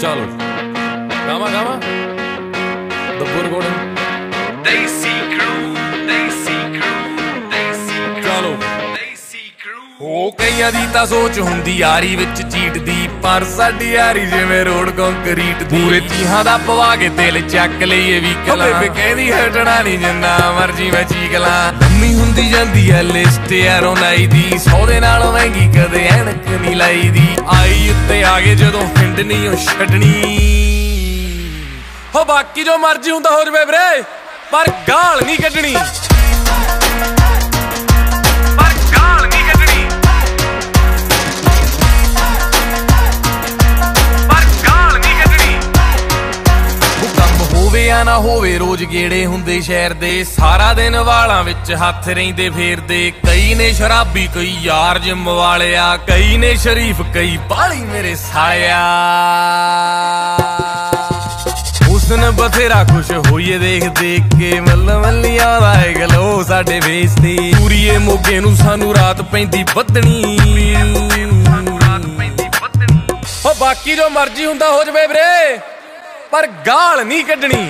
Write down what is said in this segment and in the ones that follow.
चलो गावा गावा दब्बू रिकॉर्डिंग चलो हो कईयां दी तां सोच हुंदी यारी विच चीटदी पर साडी यारी जिवें रोड कंक्रीट पूरे तीहां दा पवा के दिल चक लईए व्हीकल बेबे कहदी हटना नहीं जिन्ना मर्जी मैं चीक ला लम्मी हुंदी जांदी ऐ लिस्ट यारों नाई दी 100 दे नालों महंगी कदे ऐनक नहीं लाई दी आई उत्ते आ गए जदों हिंड नहीं ओ छड्डनी हो बाकी जो मर्जी हुंदा हो जवे वीरे पर गाल नहीं कड्डनी ना होवे रोज गेड़े हुंदे शहर दे सारा दिन वालां विच हथ रहिंदे फेरदे कई ने शराबी कई यार जिम वालिया कई ने शरीफ कई बाली मेरे साया हुस्न बथेरा खुश होइए देख देख के मल्ल मल्लियां दा गलो साडे फेस ते पूरीए मोगे नूं सानू रात पैंदी बदनी हो बाकी जो मर्जी हुंदा हो जवे वीरे पर गाल नहीं कड्डनी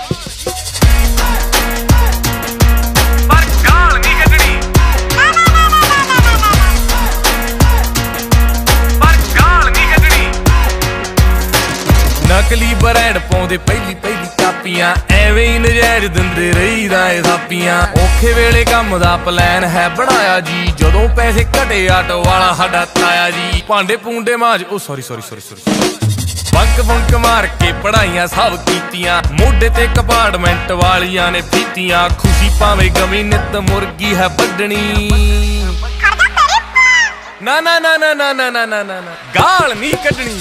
नकली ब्रांड पाउंदे पहली पहली कापियां एवें ही नजायज दिंदे रहीदा ए थापियां औखे वेले काम दा प्लान है बनाया जी जदों पैसे घटे आटो वाला साडा ताया जी भांडे पूंडे माज ओ सॉरी बंक बंक मार के पढ़ाइयां सब कीतियां मोढे ते कंपार्टमेंट वालियां ने पीतियां खुशी भावें गमी नित मुर्गी है बड्डनी ना ना ना ना ना ना ना ना ना गाल नहीं कड्डनी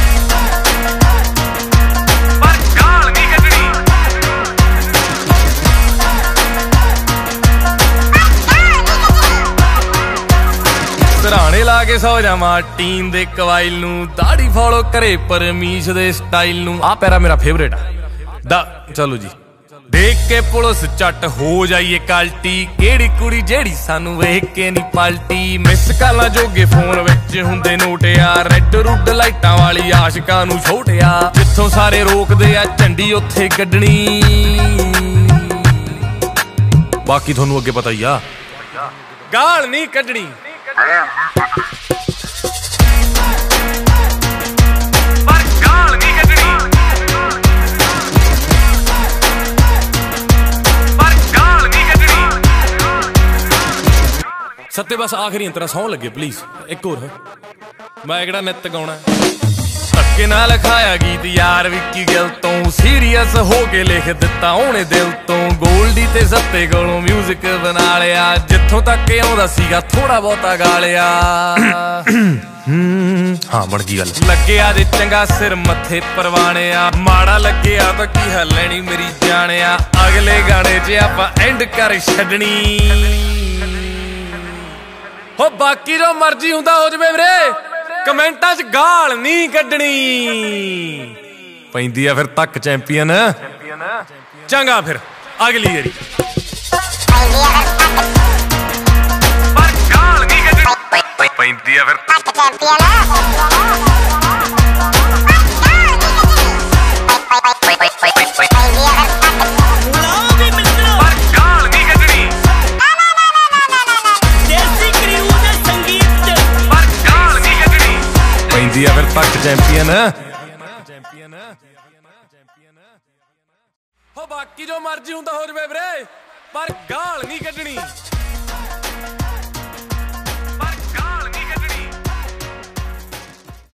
सराणे ला के सौ जावां टीन दे कवाइल नूं दाढ़ी फॉलो करे परमीश दे स्टाइल नूं आ पैरा मेरा फेवरेट दा चलो जी देख के पुलिस चट हो जाइए काल्टी केड़ी कुड़ी जेड़ी सानू वेख के नहीं पाल्टी मिस कालां जोगे फोन विच हुंदे नोटिया रेड रुड लाइटां वाली आशिकां नूं छोटिया जिथों सारे रोकदे आ झंडी उत्थे कड्डनी बाकी थोनू अगे पता ही आ गाल नहीं कड्डनी सत्ते बस आखिरी अंतरा सौ लगे प्लीज एक और मैं एकड़ा नित गाउणा धक्के ना लिखाया गीत यार विक्की गिल तो सीरियस हो के लिख दिता ओने दिल तो गोल्डी ते सत्ते कोलों म्यूजिक बना लिया जिथों तक आउंदा सीगा थोड़ा बहुता गा लिया हाँ बन गई गल लगे आ जे चंगा सिर मथे परवाने आ माड़ा लगे आ तो की है लैनी मेरी जाने आ अगले गाने च आपां एंड कर छड्डनी हो बाकी जो मर्जी हुंदा हो जवे वीरे कमेंटां च गाल नहीं कड्डनी पैंदी आ फिर तक चैंपियन चंगा फिर अगली वारी पैंदी आ फिर तक चैंपियन फिर तक चैंपियन हो बाकी जो मर्जी हुंदा हो जवे वीरे पर गाल नहीं कड्डनी।